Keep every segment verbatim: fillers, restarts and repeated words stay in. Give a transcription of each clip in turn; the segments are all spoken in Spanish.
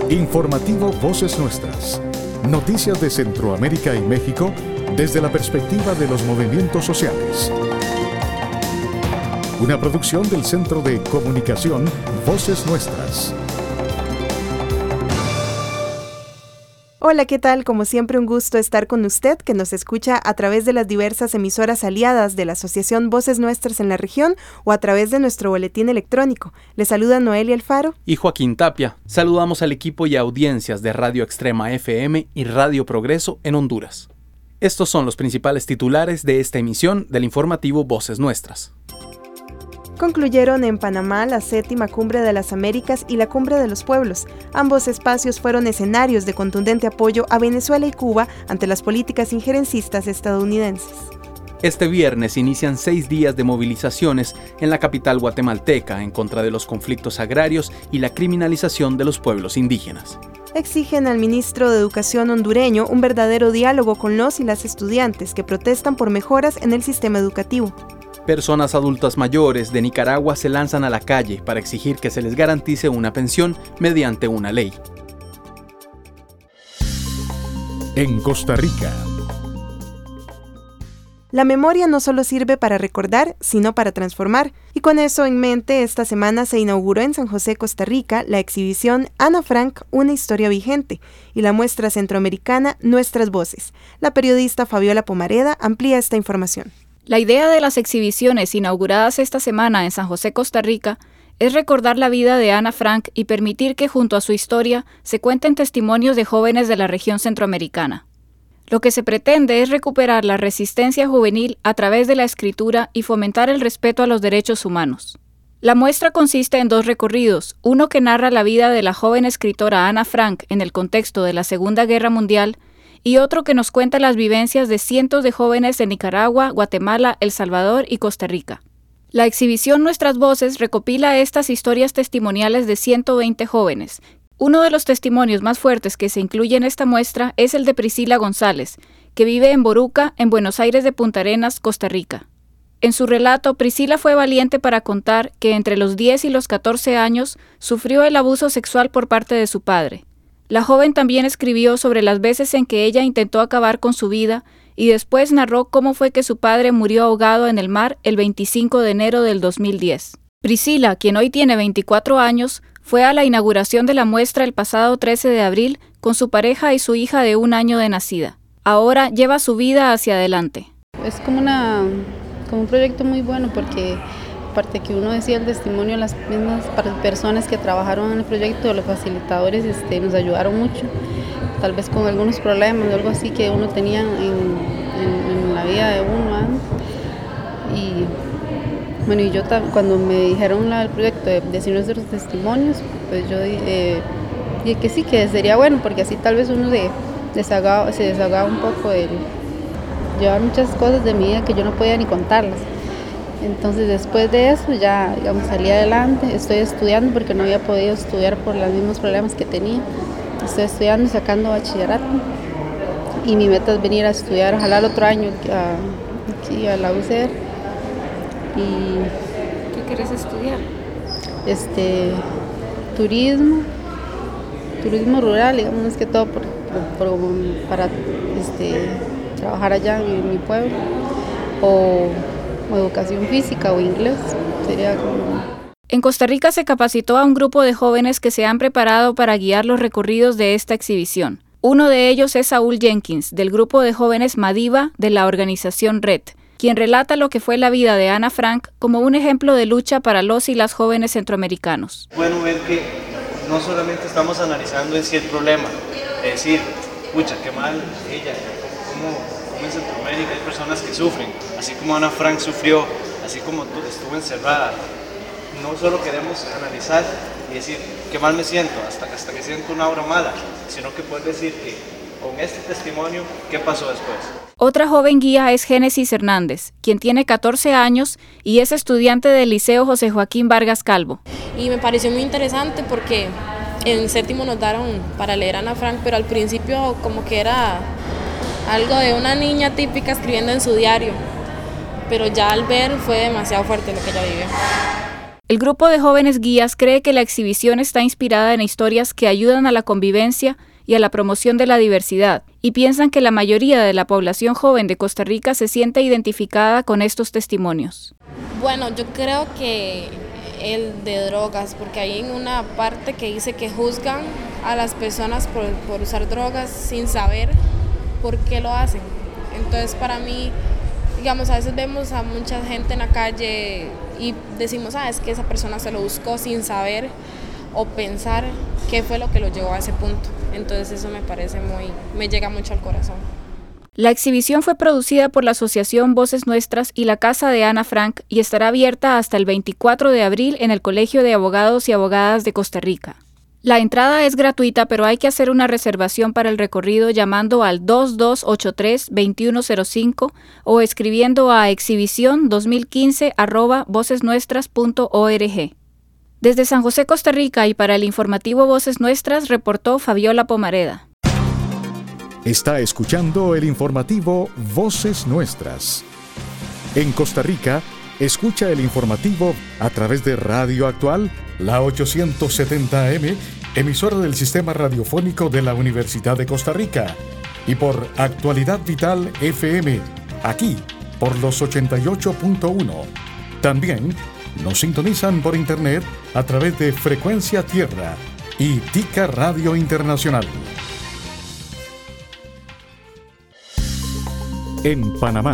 Informativo Voces Nuestras. Noticias de Centroamérica y México desde la perspectiva de los movimientos sociales. Una producción del Centro de Comunicación Voces Nuestras. Hola, ¿qué tal? Como siempre, un gusto estar con usted que nos escucha a través de las diversas emisoras aliadas de la Asociación Voces Nuestras en la región o a través de nuestro boletín electrónico. Les saluda Noelia Alfaro y Joaquín Tapia. Saludamos al equipo y audiencias de Radio Extrema F M y Radio Progreso en Honduras. Estos son los principales titulares de esta emisión del informativo Voces Nuestras. Concluyeron en Panamá la séptima Cumbre de las Américas y la Cumbre de los Pueblos. Ambos espacios fueron escenarios de contundente apoyo a Venezuela y Cuba ante las políticas injerencistas estadounidenses. Este viernes inician seis días de movilizaciones en la capital guatemalteca en contra de los conflictos agrarios y la criminalización de los pueblos indígenas. Exigen al ministro de Educación hondureño un verdadero diálogo con los y las estudiantes que protestan por mejoras en el sistema educativo. Personas adultas mayores de Nicaragua se lanzan a la calle para exigir que se les garantice una pensión mediante una ley. En Costa Rica. La memoria no solo sirve para recordar, sino para transformar. Y con eso en mente, esta semana se inauguró en San José, Costa Rica, la exhibición Ana Frank, una historia vigente, y la muestra centroamericana Nuestras Voces. La periodista Fabiola Pomareda amplía esta información. La idea de las exhibiciones inauguradas esta semana en San José, Costa Rica, es recordar la vida de Ana Frank y permitir que junto a su historia se cuenten testimonios de jóvenes de la región centroamericana. Lo que se pretende es recuperar la resistencia juvenil a través de la escritura y fomentar el respeto a los derechos humanos. La muestra consiste en dos recorridos, uno que narra la vida de la joven escritora Ana Frank en el contexto de la Segunda Guerra Mundial y otro que nos cuenta las vivencias de cientos de jóvenes de Nicaragua, Guatemala, El Salvador y Costa Rica. La exhibición Nuestras Voces recopila estas historias testimoniales de ciento veinte jóvenes. Uno de los testimonios más fuertes que se incluye en esta muestra es el de Priscila González, que vive en Boruca, en Buenos Aires de Punta Arenas, Costa Rica. En su relato, Priscila fue valiente para contar que entre los diez y los catorce años sufrió el abuso sexual por parte de su padre. La joven también escribió sobre las veces en que ella intentó acabar con su vida y después narró cómo fue que su padre murió ahogado en el mar el veinticinco de enero del dos mil diez. Priscila, quien hoy tiene veinticuatro años, fue a la inauguración de la muestra el pasado trece de abril con su pareja y su hija de un año de nacida. Ahora lleva su vida hacia adelante. Es como, una, como un proyecto muy bueno porque aparte que uno decía el testimonio, las mismas personas que trabajaron en el proyecto, los facilitadores este, nos ayudaron mucho, tal vez con algunos problemas o algo así que uno tenía en, en, en la vida de uno. ¿eh? Y bueno, y yo cuando me dijeron la, el proyecto de decir nuestros testimonios, pues yo eh, dije que sí, que sería bueno, porque así tal vez uno se desahogaba, se desahogaba un poco de llevar muchas cosas de mi vida que yo no podía ni contarlas. Entonces después de eso ya digamos, salí adelante, estoy estudiando porque no había podido estudiar por los mismos problemas que tenía. Estoy estudiando y sacando bachillerato y mi meta es venir a estudiar, ojalá el otro año a, aquí a la U C R. Y ¿qué quieres estudiar? Este, turismo, turismo rural, digamos, más que todo por, por, por, para este, trabajar allá en mi pueblo o o educación física o inglés, sería como... En Costa Rica se capacitó a un grupo de jóvenes que se han preparado para guiar los recorridos de esta exhibición. Uno de ellos es Saúl Jenkins, del grupo de jóvenes Madiva de la organización Red, quien relata lo que fue la vida de Ana Frank como un ejemplo de lucha para los y las jóvenes centroamericanos. Bueno ver que no solamente estamos analizando en sí el problema, es decir, pucha, qué mal ella, cómo... en Centroamérica hay personas que sufren, así como Ana Frank sufrió, así como tú estuvo encerrada. No solo queremos analizar y decir qué mal me siento hasta, hasta que siento una obra mala, sino que puedes decir que con este testimonio, ¿qué pasó después? Otra joven guía es Génesis Hernández, quien tiene catorce años y es estudiante del Liceo José Joaquín Vargas Calvo. Y me pareció muy interesante porque en séptimo nos daron para leer a Ana Frank, pero al principio como que era algo de una niña típica escribiendo en su diario, pero ya al ver fue demasiado fuerte lo que ella vivió. El grupo de jóvenes guías cree que la exhibición está inspirada en historias que ayudan a la convivencia y a la promoción de la diversidad, y piensan que la mayoría de la población joven de Costa Rica se siente identificada con estos testimonios. Bueno, yo creo que el de drogas, porque hay una parte que dice que juzgan a las personas por, por usar drogas sin saber por qué lo hacen. Entonces para mí, digamos, a veces vemos a mucha gente en la calle y decimos, ah, es que esa persona se lo buscó sin saber o pensar qué fue lo que lo llevó a ese punto. Entonces eso me parece muy, me llega mucho al corazón. La exhibición fue producida por la Asociación Voces Nuestras y la Casa de Ana Frank y estará abierta hasta el veinticuatro de abril en el Colegio de Abogados y Abogadas de Costa Rica. La entrada es gratuita, pero hay que hacer una reservación para el recorrido llamando al dos dos ocho tres, dos uno cero cinco o escribiendo a exhibición dos mil quince arroba voces nuestras punto org. Desde San José, Costa Rica, y para el informativo Voces Nuestras, reportó Fabiola Pomareda. Está escuchando el informativo Voces Nuestras. En Costa Rica, escucha el informativo a través de Radio Actual, la ochocientos setenta A M, emisora del Sistema Radiofónico de la Universidad de Costa Rica, y por Actualidad Vital F M, aquí, por los ochenta y ocho punto uno. También nos sintonizan por internet a través de Frecuencia Tierra y Tica Radio Internacional. En Panamá.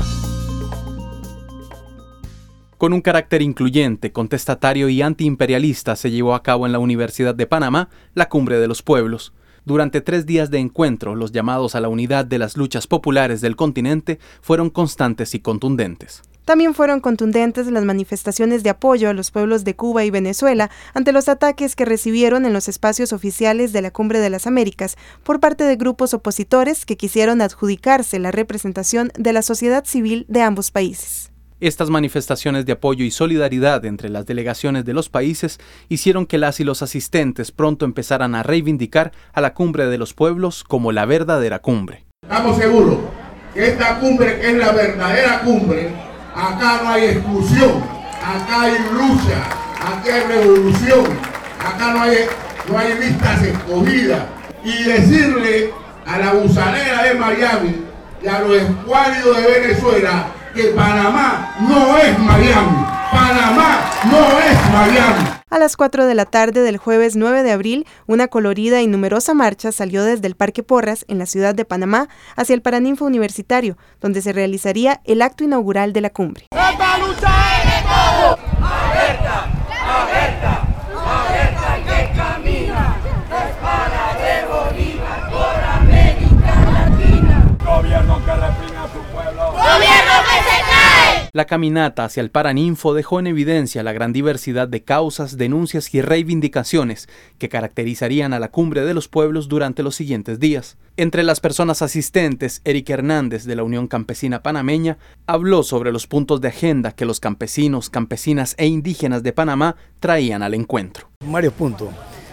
Con un carácter incluyente, contestatario y antiimperialista se llevó a cabo en la Universidad de Panamá la Cumbre de los Pueblos. Durante tres días de encuentro, los llamados a la unidad de las luchas populares del continente fueron constantes y contundentes. También fueron contundentes las manifestaciones de apoyo a los pueblos de Cuba y Venezuela ante los ataques que recibieron en los espacios oficiales de la Cumbre de las Américas por parte de grupos opositores que quisieron adjudicarse la representación de la sociedad civil de ambos países. Estas manifestaciones de apoyo y solidaridad entre las delegaciones de los países hicieron que las y los asistentes pronto empezaran a reivindicar a la Cumbre de los Pueblos como la verdadera cumbre. Estamos seguros que esta cumbre, que es la verdadera cumbre, acá no hay exclusión, acá hay lucha, aquí hay revolución, acá no hay, no hay listas escogidas. Y decirle a la gusanera de Miami y a los escuálidos de Venezuela que Panamá no es Miami, Panamá no es Miami. A las cuatro de la tarde del jueves nueve de abril, una colorida y numerosa marcha salió desde el Parque Porras, en la ciudad de Panamá, hacia el Paraninfo Universitario, donde se realizaría el acto inaugural de la cumbre. ¡Esta lucha es de todos! ¡Abierta! ¡Abierta! ¡Abierta que camina! Es para de Bolívar por América Latina. Gobierno que reprime a su pueblo. ¡Gobierno que se cae! La caminata hacia el Paraninfo dejó en evidencia la gran diversidad de causas, denuncias y reivindicaciones que caracterizarían a la Cumbre de los Pueblos durante los siguientes días. Entre las personas asistentes, Eric Hernández, de la Unión Campesina Panameña, habló sobre los puntos de agenda que los campesinos, campesinas e indígenas de Panamá traían al encuentro. Varios puntos.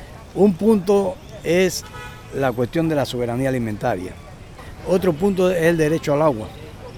Un punto es la cuestión de la soberanía alimentaria. Otro punto es el derecho al agua,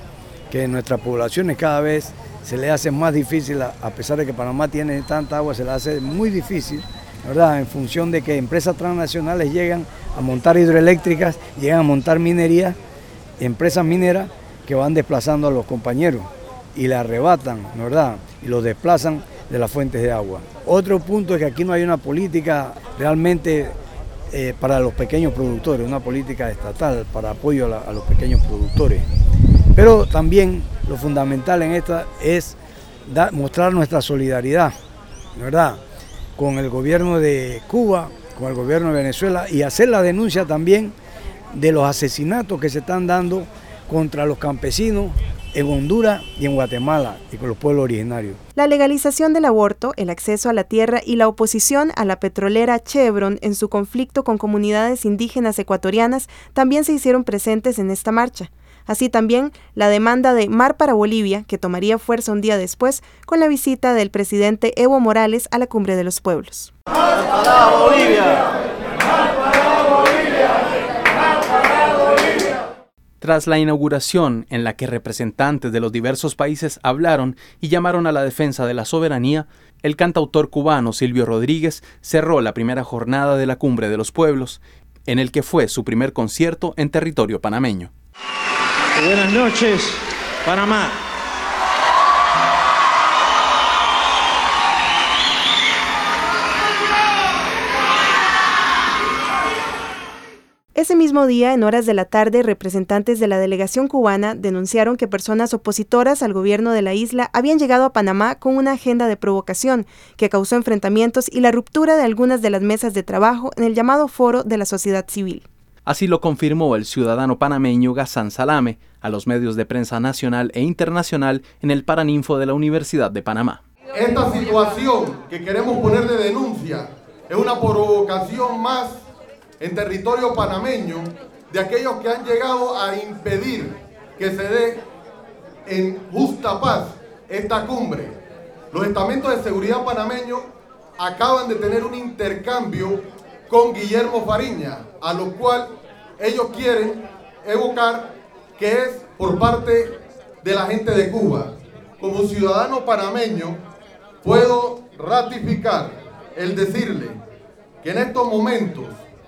que en nuestras poblaciones cada vez se le hace más difícil, a pesar de que Panamá tiene tanta agua, se le hace muy difícil, ¿verdad? En función de que empresas transnacionales llegan a montar hidroeléctricas, llegan a montar minería, empresas mineras que van desplazando a los compañeros y le arrebatan, ¿verdad? Y los desplazan de las fuentes de agua. Otro punto es que aquí no hay una política realmente eh, para los pequeños productores, una política estatal para apoyo a, la, a los pequeños productores. Pero también lo fundamental en esta es da, mostrar nuestra solidaridad, ¿verdad?, con el gobierno de Cuba, con el gobierno de Venezuela, y hacer la denuncia también de los asesinatos que se están dando contra los campesinos en Honduras y en Guatemala y con los pueblos originarios. La legalización del aborto, el acceso a la tierra y la oposición a la petrolera Chevron en su conflicto con comunidades indígenas ecuatorianas también se hicieron presentes en esta marcha. Así también la demanda de Mar para Bolivia, que tomaría fuerza un día después con la visita del presidente Evo Morales a la Cumbre de los Pueblos. ¡Mar para Bolivia! ¡Mar para Bolivia! ¡Mar para Bolivia! Tras la inauguración, en la que representantes de los diversos países hablaron y llamaron a la defensa de la soberanía, el cantautor cubano Silvio Rodríguez cerró la primera jornada de la Cumbre de los Pueblos, en el que fue su primer concierto en territorio panameño. Buenas noches, Panamá. Ese mismo día, en horas de la tarde, representantes de la delegación cubana denunciaron que personas opositoras al gobierno de la isla habían llegado a Panamá con una agenda de provocación que causó enfrentamientos y la ruptura de algunas de las mesas de trabajo en el llamado Foro de la Sociedad Civil. Así lo confirmó el ciudadano panameño Ghassan Salame a los medios de prensa nacional e internacional en el Paraninfo de la Universidad de Panamá. Esta situación que queremos poner de denuncia es una provocación más en territorio panameño de aquellos que han llegado a impedir que se dé en justa paz esta cumbre. Los estamentos de seguridad panameños acaban de tener un intercambio con Guillermo Fariña, a lo cual ellos quieren evocar que es por parte de la gente de Cuba. Como ciudadano panameño puedo ratificar el decirle que en estos momentos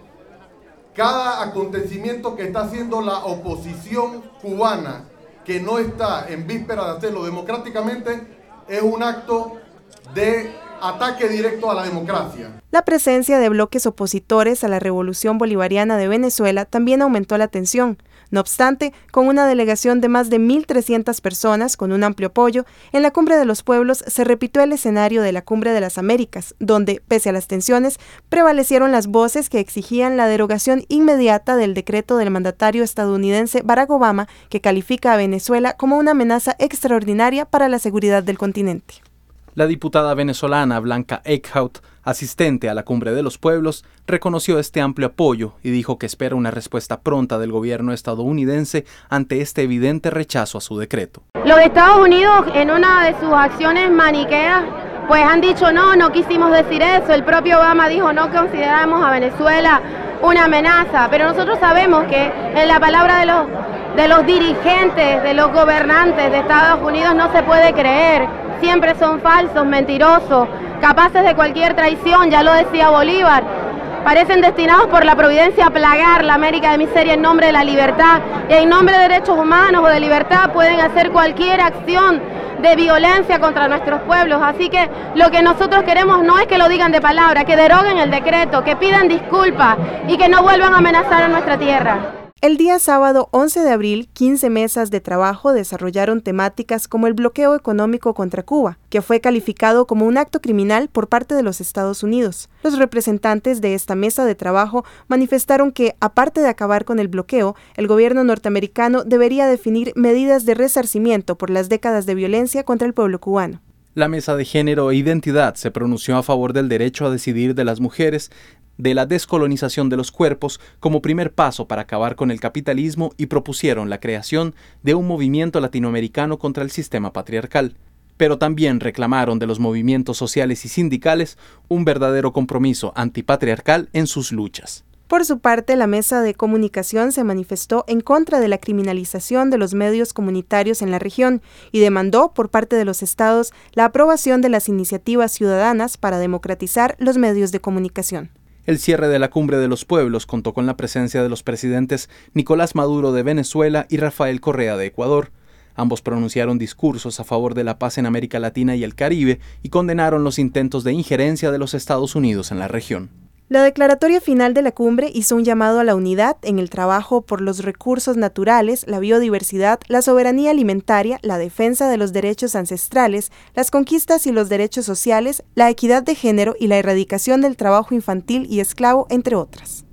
cada acontecimiento que está haciendo la oposición cubana, que no está en víspera de hacerlo democráticamente, es un acto de ataque directo a la democracia. La presencia de bloques opositores a la Revolución Bolivariana de Venezuela también aumentó la tensión. No obstante, con una delegación de más de mil trescientas personas con un amplio apoyo, en la Cumbre de los Pueblos se repitió el escenario de la Cumbre de las Américas, donde, pese a las tensiones, prevalecieron las voces que exigían la derogación inmediata del decreto del mandatario estadounidense Barack Obama, que califica a Venezuela como una amenaza extraordinaria para la seguridad del continente. La diputada venezolana Blanca Eickhout, asistente a la Cumbre de los Pueblos, reconoció este amplio apoyo y dijo que espera una respuesta pronta del gobierno estadounidense ante este evidente rechazo a su decreto. Los Estados Unidos, en una de sus acciones maniqueas, pues han dicho no, no quisimos decir eso. El propio Obama dijo no consideramos a Venezuela una amenaza, pero nosotros sabemos que en la palabra de los, de los dirigentes, de los gobernantes de Estados Unidos no se puede creer. Siempre son falsos, mentirosos, capaces de cualquier traición, ya lo decía Bolívar. Parecen destinados por la providencia a plagar la América de miseria en nombre de la libertad. Y en nombre de derechos humanos o de libertad pueden hacer cualquier acción de violencia contra nuestros pueblos. Así que lo que nosotros queremos no es que lo digan de palabra, que deroguen el decreto, que pidan disculpas y que no vuelvan a amenazar a nuestra tierra. El día sábado once de abril, quince mesas de trabajo desarrollaron temáticas como el bloqueo económico contra Cuba, que fue calificado como un acto criminal por parte de los Estados Unidos. Los representantes de esta mesa de trabajo manifestaron que, aparte de acabar con el bloqueo, el gobierno norteamericano debería definir medidas de resarcimiento por las décadas de violencia contra el pueblo cubano. La Mesa de Género e Identidad se pronunció a favor del derecho a decidir de las mujeres, de la descolonización de los cuerpos como primer paso para acabar con el capitalismo y propusieron la creación de un movimiento latinoamericano contra el sistema patriarcal. Pero también reclamaron de los movimientos sociales y sindicales un verdadero compromiso antipatriarcal en sus luchas. Por su parte, la Mesa de Comunicación se manifestó en contra de la criminalización de los medios comunitarios en la región y demandó por parte de los estados la aprobación de las iniciativas ciudadanas para democratizar los medios de comunicación. El cierre de la Cumbre de los Pueblos contó con la presencia de los presidentes Nicolás Maduro de Venezuela y Rafael Correa de Ecuador. Ambos pronunciaron discursos a favor de la paz en América Latina y el Caribe y condenaron los intentos de injerencia de los Estados Unidos en la región. La declaratoria final de la cumbre hizo un llamado a la unidad en el trabajo por los recursos naturales, la biodiversidad, la soberanía alimentaria, la defensa de los derechos ancestrales, las conquistas y los derechos sociales, la equidad de género y la erradicación del trabajo infantil y esclavo, entre otras.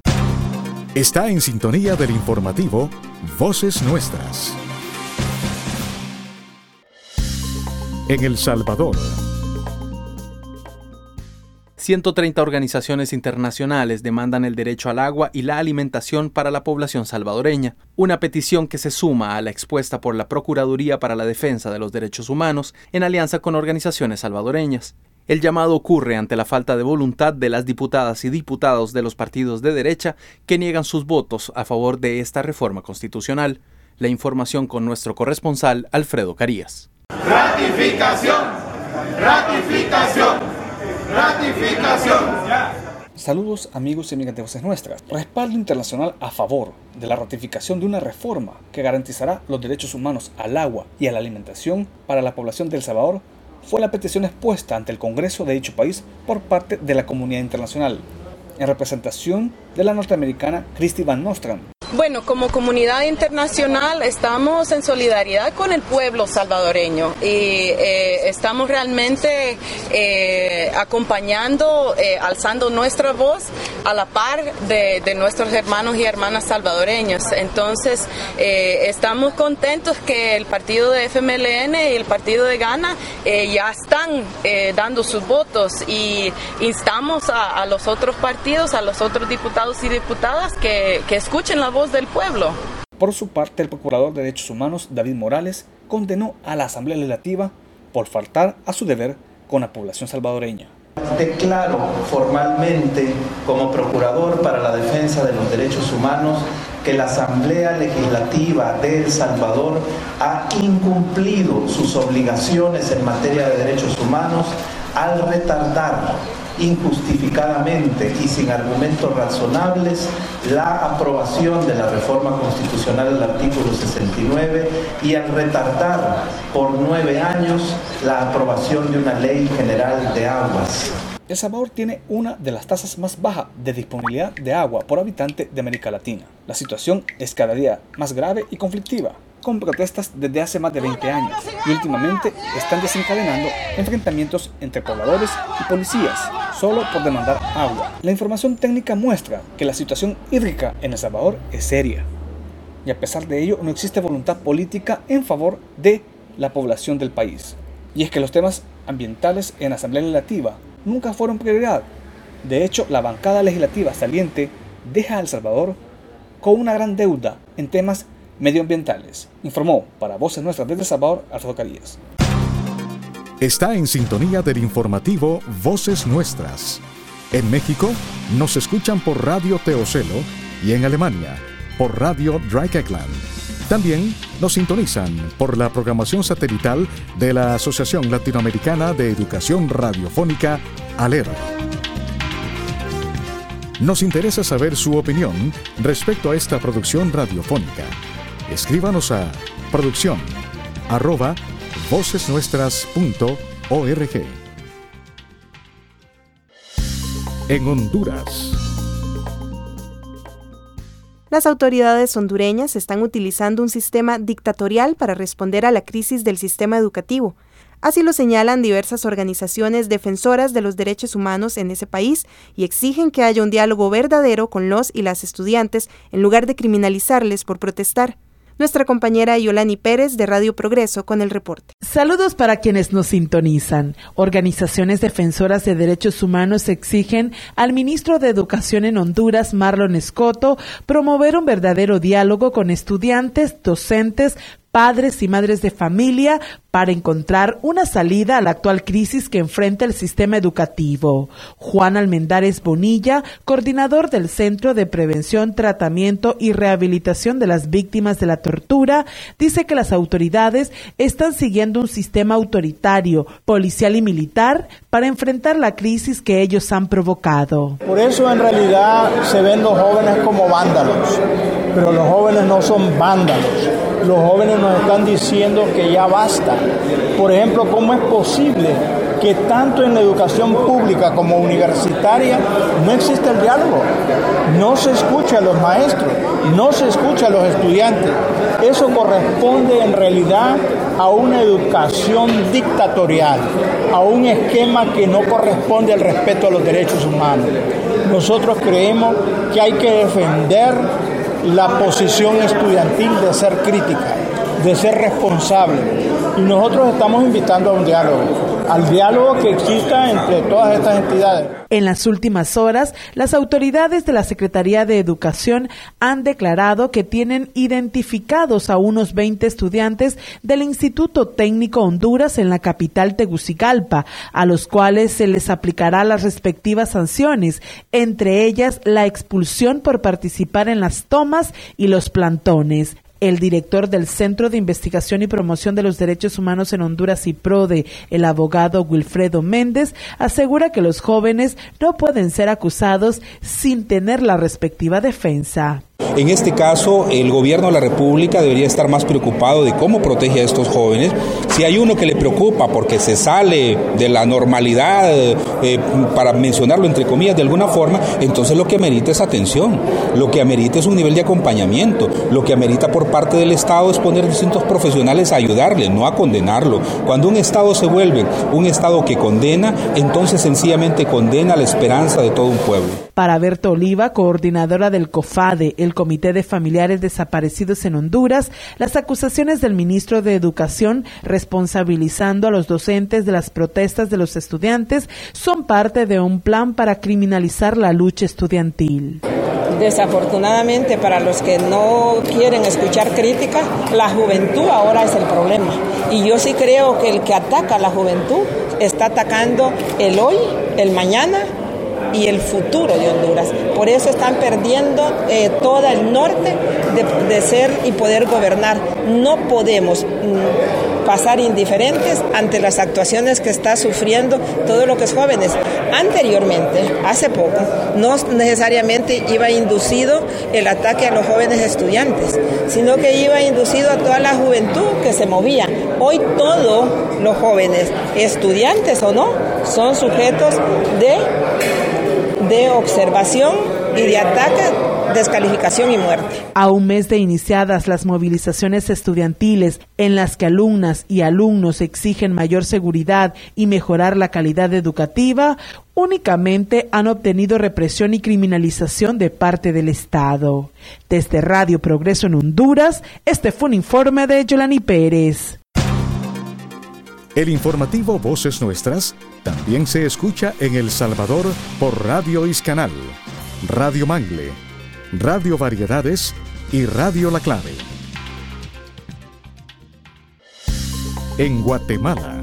Está en sintonía del informativo Voces Nuestras. En El Salvador, ciento treinta organizaciones internacionales demandan el derecho al agua y la alimentación para la población salvadoreña, una petición que se suma a la expuesta por la Procuraduría para la Defensa de los Derechos Humanos en alianza con organizaciones salvadoreñas. El llamado ocurre ante la falta de voluntad de las diputadas y diputados de los partidos de derecha que niegan sus votos a favor de esta reforma constitucional. La información con nuestro corresponsal Alfredo Carías. Ratificación, ratificación, ratificación. Saludos amigos y amigas de Voces Nuestras. Respaldo internacional a favor de la ratificación de una reforma que garantizará los derechos humanos al agua y a la alimentación para la población de El Salvador fue la petición expuesta ante el Congreso de dicho país por parte de la comunidad internacional, en representación de la norteamericana Christy Van Nostrand. Bueno, como comunidad internacional estamos en solidaridad con el pueblo salvadoreño y eh, estamos realmente eh, acompañando, eh, alzando nuestra voz a la par de, de nuestros hermanos y hermanas salvadoreños. Entonces, eh, estamos contentos que el partido de F M L N y el partido de Ghana eh, ya están eh, dando sus votos y instamos a, a los otros partidos, a los otros diputados y diputadas que, que escuchen la voz del pueblo. Por su parte, el procurador de Derechos Humanos, David Morales, condenó a la Asamblea Legislativa por faltar a su deber con la población salvadoreña. Declaro formalmente como procurador para la defensa de los derechos humanos que la Asamblea Legislativa de El Salvador ha incumplido sus obligaciones en materia de derechos humanos al retardar injustificadamente y sin argumentos razonables la aprobación de la reforma constitucional del artículo sesenta y nueve y al retardar por nueve años la aprobación de una ley general de aguas. El Salvador tiene una de las tasas más bajas de disponibilidad de agua por habitante de América Latina. La situación es cada día más grave y conflictiva, con protestas desde hace más de veinte años y últimamente están desencadenando enfrentamientos entre pobladores y policías solo por demandar agua. La información técnica muestra que la situación hídrica en El Salvador es seria y a pesar de ello no existe voluntad política en favor de la población del país. Y es que los temas ambientales en la Asamblea Legislativa nunca fueron prioridad. De hecho, la bancada legislativa saliente deja a El Salvador con una gran deuda en temas medioambientales. Informó para Voces Nuestras desde El Salvador, Alfredo Carías. Está en sintonía del informativo Voces Nuestras. En México nos escuchan por Radio Teocelo y en Alemania por Radio Dreieckland. También nos sintonizan por la programación satelital de la Asociación Latinoamericana de Educación Radiofónica, ALER. Nos interesa saber su opinión respecto a esta producción radiofónica. Escríbanos a producción arroba vocesnuestras punto org. En Honduras. Las autoridades hondureñas están utilizando un sistema dictatorial para responder a la crisis del sistema educativo. Así lo señalan diversas organizaciones defensoras de los derechos humanos en ese país y exigen que haya un diálogo verdadero con los y las estudiantes en lugar de criminalizarles por protestar. Nuestra compañera Yolani Pérez de Radio Progreso con el reporte. Saludos para quienes nos sintonizan. Organizaciones defensoras de derechos humanos exigen al ministro de Educación en Honduras, Marlon Escoto, promover un verdadero diálogo con estudiantes, docentes, padres y madres de familia para encontrar una salida a la actual crisis que enfrenta el sistema educativo. Juan Almendares Bonilla, coordinador del Centro de Prevención, Tratamiento y Rehabilitación de las Víctimas de la Tortura, dice que las autoridades están siguiendo un sistema autoritario, policial y militar para enfrentar la crisis que ellos han provocado. Por eso en realidad se ven los jóvenes como vándalos, pero los jóvenes no son vándalos. Los jóvenes nos están diciendo que ya basta. Por ejemplo, ¿cómo es posible que tanto en la educación pública como universitaria no existe el diálogo? No se escucha a los maestros, no se escucha a los estudiantes. Eso corresponde en realidad a una educación dictatorial, a un esquema que no corresponde al respeto a los derechos humanos. Nosotros creemos que hay que defender la posición estudiantil de ser crítica, de ser responsable. Y nosotros estamos invitando a un diálogo, al diálogo que exista entre todas estas entidades. En las últimas horas, las autoridades de la Secretaría de Educación han declarado que tienen identificados a unos veinte estudiantes del Instituto Técnico Honduras en la capital Tegucigalpa, a los cuales se les aplicará las respectivas sanciones, entre ellas la expulsión por participar en las tomas y los plantones. El director del Centro de Investigación y Promoción de los Derechos Humanos en Honduras, CIPRODE, el abogado Wilfredo Méndez, asegura que los jóvenes no pueden ser acusados sin tener la respectiva defensa. En este caso, el gobierno de la República debería estar más preocupado de cómo protege a estos jóvenes. Si hay uno que le preocupa porque se sale de la normalidad, eh, para mencionarlo entre comillas de alguna forma, entonces lo que amerita es atención, lo que amerita es un nivel de acompañamiento, lo que amerita por parte del Estado es poner distintos profesionales a ayudarle, no a condenarlo. Cuando un Estado se vuelve un Estado que condena, entonces sencillamente condena la esperanza de todo un pueblo. Para Berta Oliva, coordinadora del COFADE, el Comité de Familiares Desaparecidos en Honduras, las acusaciones del ministro de Educación responsabilizando a los docentes de las protestas de los estudiantes son parte de un plan para criminalizar la lucha estudiantil. Desafortunadamente, para los que no quieren escuchar crítica, la juventud ahora es el problema. Y yo sí creo que el que ataca a la juventud está atacando el hoy, el mañana y el futuro de Honduras. Por eso están perdiendo eh, todo el norte de, de ser y poder gobernar. No podemos mm, pasar indiferentes ante las actuaciones que está sufriendo todo lo que es jóvenes. Anteriormente, hace poco, no necesariamente iba inducido el ataque a los jóvenes estudiantes, sino que iba inducido a toda la juventud que se movía. Hoy todos los jóvenes, estudiantes o no, son sujetos de de observación y de ataque, descalificación y muerte. A un mes de iniciadas las movilizaciones estudiantiles en las que alumnas y alumnos exigen mayor seguridad y mejorar la calidad educativa, únicamente han obtenido represión y criminalización de parte del Estado. Desde Radio Progreso en Honduras, este fue un informe de Yolani Pérez. El informativo Voces Nuestras también se escucha en El Salvador por Radio Iscanal, Radio Mangle, Radio Variedades y Radio La Clave. En Guatemala.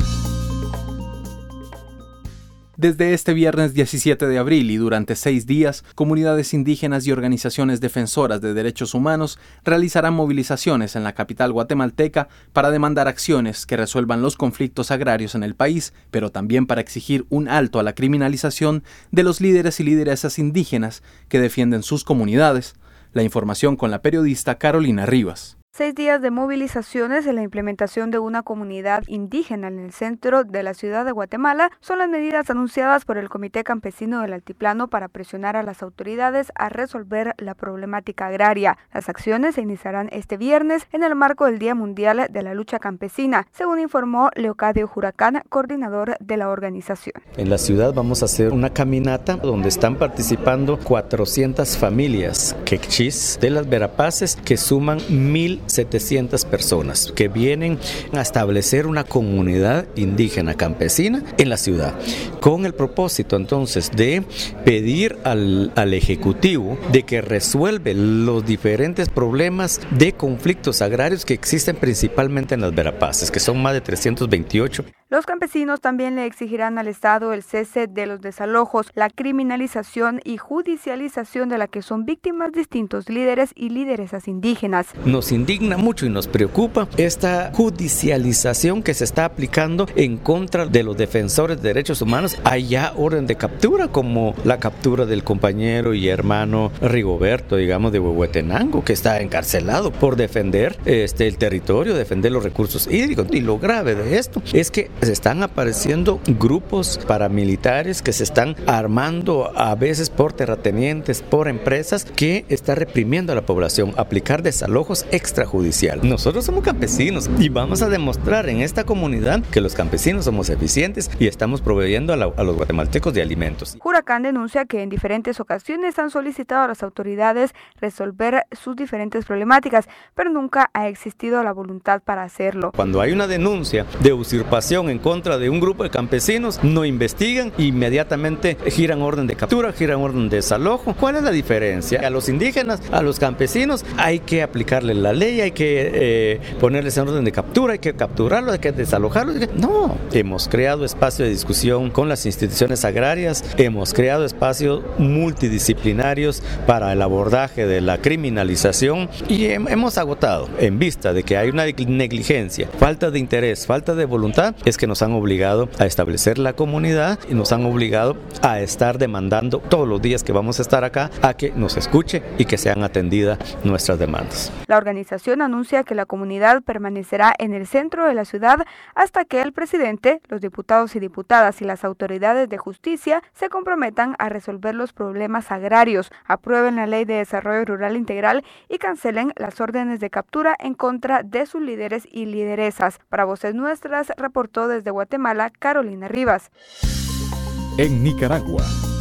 Desde este viernes diecisiete de abril y durante seis días, comunidades indígenas y organizaciones defensoras de derechos humanos realizarán movilizaciones en la capital guatemalteca para demandar acciones que resuelvan los conflictos agrarios en el país, pero también para exigir un alto a la criminalización de los líderes y lideresas indígenas que defienden sus comunidades. La información con la periodista Carolina Rivas. Seis días de movilizaciones en la implementación de una comunidad indígena en el centro de la ciudad de Guatemala son las medidas anunciadas por el Comité Campesino del Altiplano para presionar a las autoridades a resolver la problemática agraria. Las acciones se iniciarán este viernes en el marco del Día Mundial de la Lucha Campesina, según informó Leocadio Huracán, coordinador de la organización. En la ciudad vamos a hacer una caminata donde están participando cuatrocientas familias quechís de las Verapaces que suman mil setecientas personas que vienen a establecer una comunidad indígena campesina en la ciudad, con el propósito entonces de pedir al, al Ejecutivo de que resuelve los diferentes problemas de conflictos agrarios que existen principalmente en las Verapaces, que son más de trescientos veintiocho. Los campesinos también le exigirán al Estado el cese de los desalojos, la criminalización y judicialización de la que son víctimas distintos líderes y lideresas indígenas. Nos indigna mucho y nos preocupa esta judicialización que se está aplicando en contra de los defensores de derechos humanos. Hay ya orden de captura, como la captura del compañero y hermano Rigoberto, digamos, de Huehuetenango, que está encarcelado por defender este, el territorio, defender los recursos hídricos. Y lo grave de esto es que se están apareciendo grupos paramilitares que se están armando a veces por terratenientes, por empresas, que está reprimiendo a la población, aplicar desalojos extrajudiciales. Nosotros somos campesinos y vamos a demostrar en esta comunidad que los campesinos somos eficientes y estamos proveyendo a, la, a los guatemaltecos de alimentos. Huracán denuncia que en diferentes ocasiones han solicitado a las autoridades resolver sus diferentes problemáticas, pero nunca ha existido la voluntad para hacerlo. Cuando hay una denuncia de usurpación persecución en contra de un grupo de campesinos, no investigan, inmediatamente giran orden de captura, giran orden de desalojo. ¿Cuál es la diferencia? A los indígenas, a los campesinos, hay que aplicarle la ley, hay que eh, ponerles en orden de captura, hay que capturarlos, hay que desalojarlos. No, hemos creado espacio de discusión con las instituciones agrarias, hemos creado espacios multidisciplinarios para el abordaje de la criminalización y hemos agotado, en vista de que hay una negligencia, falta de interés, falta de voluntad, es que nos han obligado a establecer la comunidad y nos han obligado a estar demandando todos los días que vamos a estar acá a que nos escuche y que sean atendidas nuestras demandas. La organización anuncia que la comunidad permanecerá en el centro de la ciudad hasta que el presidente, los diputados y diputadas y las autoridades de justicia se comprometan a resolver los problemas agrarios, aprueben la Ley de Desarrollo Rural Integral y cancelen las órdenes de captura en contra de sus líderes y lideresas. Para Voces Nuestras, reportó desde Guatemala Carolina Rivas. En Nicaragua,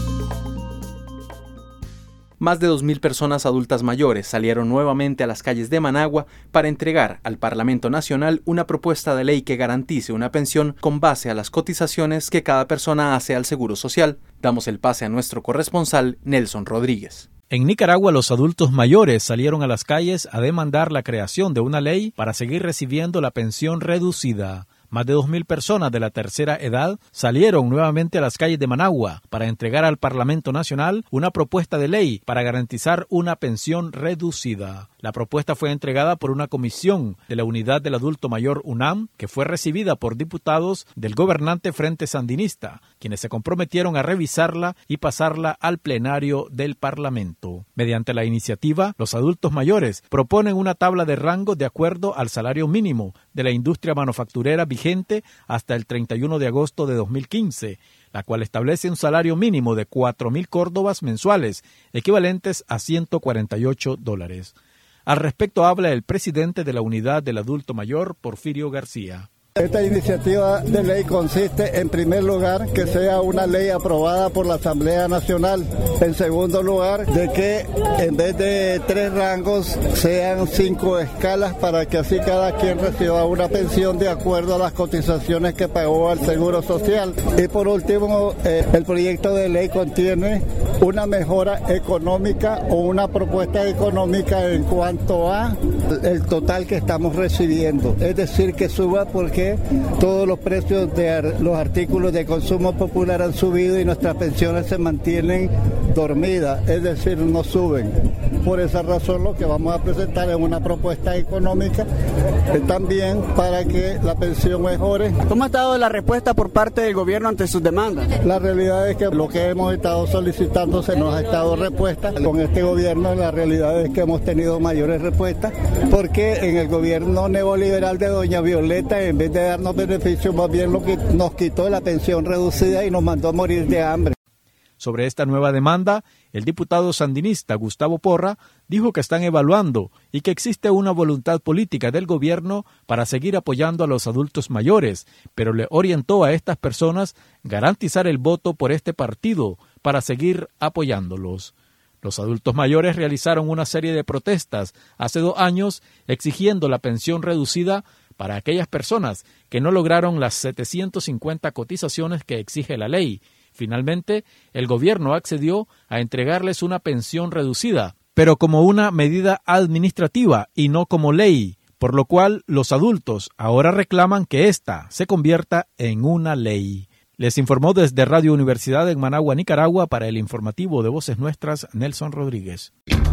más de dos mil personas adultas mayores salieron nuevamente a las calles de Managua para entregar al Parlamento Nacional una propuesta de ley que garantice una pensión con base a las cotizaciones que cada persona hace al Seguro Social. Damos el pase a nuestro corresponsal Nelson Rodríguez. En Nicaragua, los adultos mayores salieron a las calles a demandar la creación de una ley para seguir recibiendo la pensión reducida. Más de dos mil personas de la tercera edad salieron nuevamente a las calles de Managua para entregar al Parlamento Nacional una propuesta de ley para garantizar una pensión reducida. La propuesta fue entregada por una comisión de la Unidad del Adulto Mayor UNAM, que fue recibida por diputados del gobernante Frente Sandinista, quienes se comprometieron a revisarla y pasarla al plenario del Parlamento. Mediante la iniciativa, los adultos mayores proponen una tabla de rango de acuerdo al salario mínimo de la industria manufacturera vigente hasta el treinta y uno de agosto de dos mil quince, la cual establece un salario mínimo de cuatro mil córdobas mensuales, equivalentes a ciento cuarenta y ocho dólares. Al respecto habla el presidente de la Unidad del Adulto Mayor, Porfirio García. Esta iniciativa de ley consiste, en primer lugar, que sea una ley aprobada por la Asamblea Nacional. En segundo lugar, de que en vez de tres rangos sean cinco escalas para que así cada quien reciba una pensión de acuerdo a las cotizaciones que pagó al Seguro Social. Y por último, eh, el proyecto de ley contiene una mejora económica o una propuesta económica en cuanto a el total que estamos recibiendo. Es decir, que suba porque todos los precios de los artículos de consumo popular han subido y nuestras pensiones se mantienen dormidas, es decir, no suben. Por esa razón lo que vamos a presentar es una propuesta económica eh, también para que la pensión mejore. ¿Cómo ha estado la respuesta por parte del gobierno ante sus demandas? La realidad es que lo que hemos estado solicitando se nos ha estado respuesta. Con este gobierno la realidad es que hemos tenido mayores respuestas porque en el gobierno neoliberal de doña Violeta, en vez de darnos beneficios, más bien lo que nos quitó la pensión reducida y nos mandó a morir de hambre. Sobre esta nueva demanda, el diputado sandinista Gustavo Porra dijo que están evaluando y que existe una voluntad política del gobierno para seguir apoyando a los adultos mayores, pero le orientó a estas personas garantizar el voto por este partido para seguir apoyándolos. Los adultos mayores realizaron una serie de protestas hace dos años exigiendo la pensión reducida para aquellas personas que no lograron las setecientas cincuenta cotizaciones que exige la ley. Finalmente, el gobierno accedió a entregarles una pensión reducida, pero como una medida administrativa y no como ley, por lo cual los adultos ahora reclaman que ésta se convierta en una ley. Les informó desde Radio Universidad en Managua, Nicaragua, para el informativo de Voces Nuestras, Nelson Rodríguez.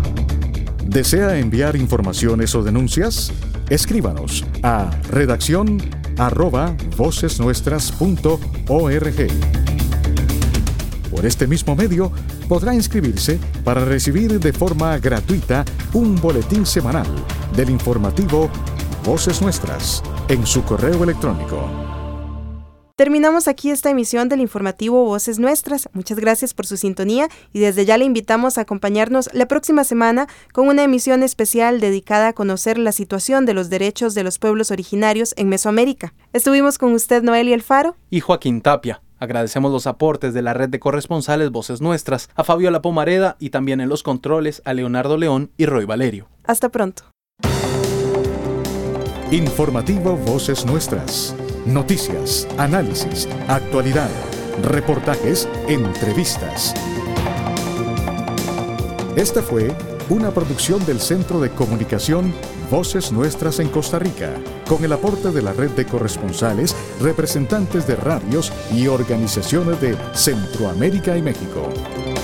¿Desea enviar informaciones o denuncias? Escríbanos a redacción arroba vocesnuestras punto org. Por este mismo medio podrá inscribirse para recibir de forma gratuita un boletín semanal del informativo Voces Nuestras en su correo electrónico. Terminamos aquí esta emisión del informativo Voces Nuestras. Muchas gracias por su sintonía y desde ya le invitamos a acompañarnos la próxima semana con una emisión especial dedicada a conocer la situación de los derechos de los pueblos originarios en Mesoamérica. Estuvimos con usted, Noelia Alfaro y Joaquín Tapia. Agradecemos los aportes de la red de corresponsales Voces Nuestras, a Fabiola Pomareda y también en los controles a Leonardo León y Roy Valerio. Hasta pronto. Informativo Voces Nuestras. Noticias, análisis, actualidad, reportajes, entrevistas. Esta fue una producción del Centro de Comunicación Voces Nuestras en Costa Rica, con el aporte de la red de corresponsales, representantes de radios y organizaciones de Centroamérica y México.